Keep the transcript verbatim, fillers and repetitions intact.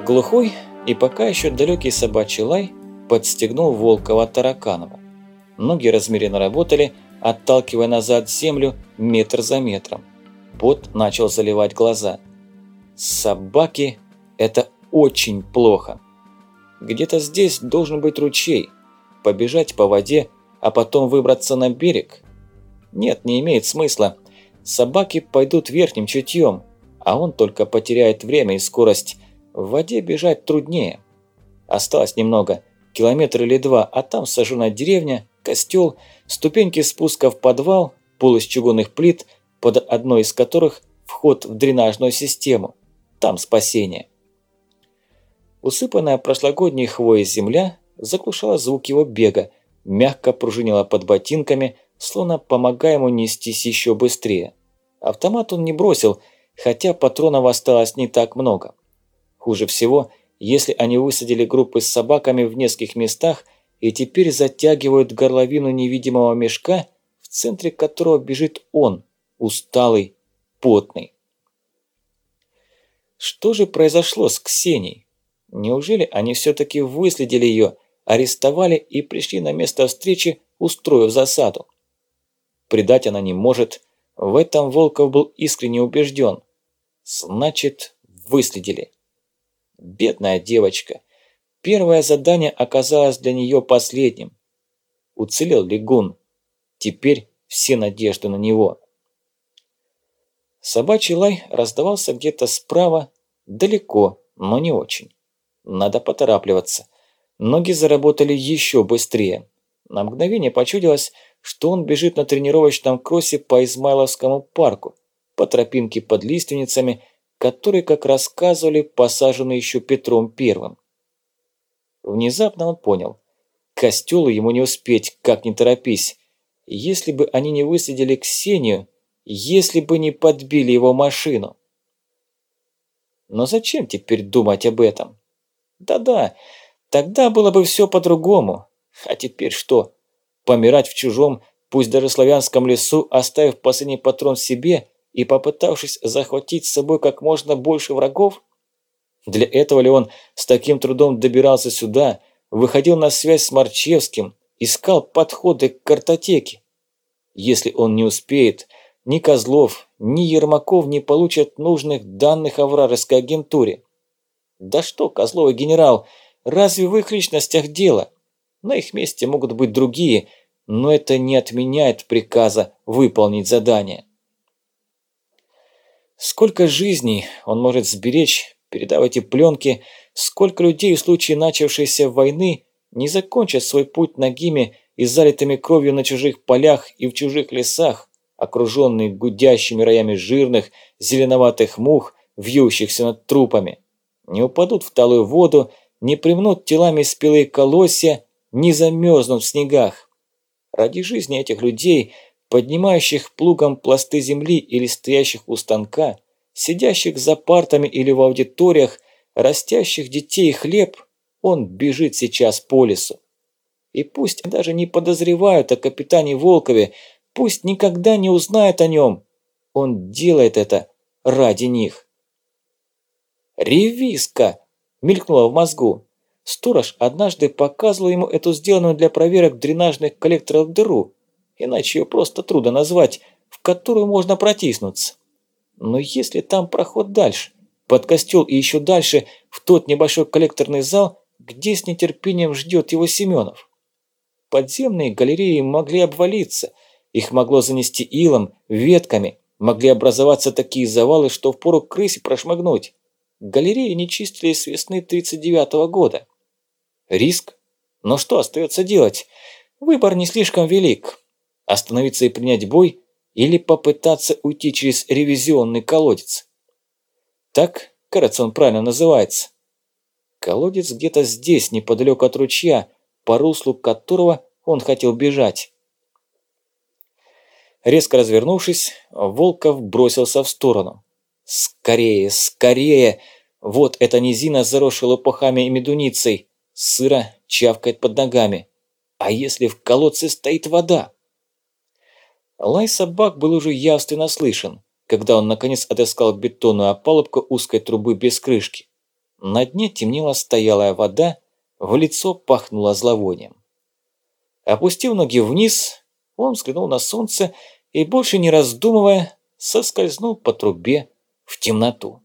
Глухой и пока еще далекий собачий лай подстегнул Волкова Тараканова. Ноги размеренно работали, отталкивая назад землю метр за метром. Пот начал заливать глаза. Собаки – это очень плохо. Где-то здесь должен быть ручей. Побежать по воде, а потом выбраться на берег? Нет, не имеет смысла. Собаки пойдут верхним чутьем, а он только потеряет время и скорость. В воде бежать труднее. Осталось немного, километр или два, а там сожженная деревня, костел, ступеньки спуска в подвал, пол из чугунных плит, под одной из которых вход в дренажную систему. Там спасение. Усыпанная прошлогодней хвоей земля заглушала звук его бега, мягко пружинила под ботинками, словно помогая ему нестись еще быстрее. Автомат он не бросил, хотя патронов осталось не так много. Хуже всего, если они высадили группы с собаками в нескольких местах и теперь затягивают горловину невидимого мешка, в центре которого бежит он, усталый, потный. Что же произошло с Ксенией? Неужели они все-таки выследили ее, арестовали и пришли на место встречи, устроив засаду? Предать она не может, в этом Волков был искренне убежден. Значит, выследили. Бедная девочка. Первое задание оказалось для нее последним. Уцелел Лигун. Теперь все надежды на него. Собачий лай раздавался где-то справа, далеко, но не очень. Надо поторапливаться. Ноги заработали еще быстрее. На мгновение почудилось, что он бежит на тренировочном кроссе по Измайловскому парку, по тропинке под лиственницами, которые, как рассказывали, посажены еще Петром Первым. Внезапно он понял. К костелу ему не успеть, как ни торопись. Если бы они не выследили Ксению, если бы не подбили его машину. Но зачем теперь думать об этом? Да-да, тогда было бы все по-другому. А теперь что? Помирать в чужом, пусть даже славянском лесу, оставив последний патрон себе и попытавшись захватить с собой как можно больше врагов? Для этого ли он с таким трудом добирался сюда, выходил на связь с Марчевским, искал подходы к картотеке? Если он не успеет, ни Козлов, ни Ермаков не получат нужных данных о вражеской агентуре. Да что, Козлов и генерал, разве в их личностях дело? На их месте могут быть другие, но это не отменяет приказа выполнить задание. Сколько жизней он может сберечь, передав эти пленки, сколько людей в случае начавшейся войны не закончат свой путь нагими и залитыми кровью на чужих полях и в чужих лесах, окруженные гудящими роями жирных, зеленоватых мух, вьющихся над трупами. Не упадут в талую воду, не примнут телами спелые колосья, не замерзнут в снегах. Ради жизни этих людей, поднимающих плугом пласты земли или стоящих у станка, сидящих за партами или в аудиториях, растящих детей и хлеб, он бежит сейчас по лесу. И пусть даже не подозревают о капитане Волкове, пусть никогда не узнают о нем, он делает это ради них. «Ревизка!» – мелькнула в мозгу. Сторож однажды показывал ему эту сделанную для проверок дренажных коллекторов дыру, иначе ее просто трудно назвать, в которую можно протиснуться. Но если там проход дальше, под костел и еще дальше, в тот небольшой коллекторный зал, где с нетерпением ждет его Семенов? Подземные галереи могли обвалиться, их могло занести илом, ветками, могли образоваться такие завалы, что впору крысе прошмыгнуть. Галереи не чистили с весны тридцать девятого года. Риск? Но что остается делать? Выбор не слишком велик. Остановиться и принять бой или попытаться уйти через ревизионный колодец? Так, кажется, он правильно называется. Колодец где-то здесь, неподалеку от ручья, по руслу которого он хотел бежать. Резко развернувшись, Волков бросился в сторону. Скорее, скорее! Вот эта низина, заросшая лопухами и медуницей. Сыро чавкает под ногами. А если в колодце стоит вода? Лай собак был уже явственно слышен, когда он наконец отыскал бетонную опалубку узкой трубы без крышки. На дне темнела стоялая вода, в лицо пахнуло зловонием. Опустив ноги вниз, он взглянул на солнце и, больше не раздумывая, соскользнул по трубе в темноту.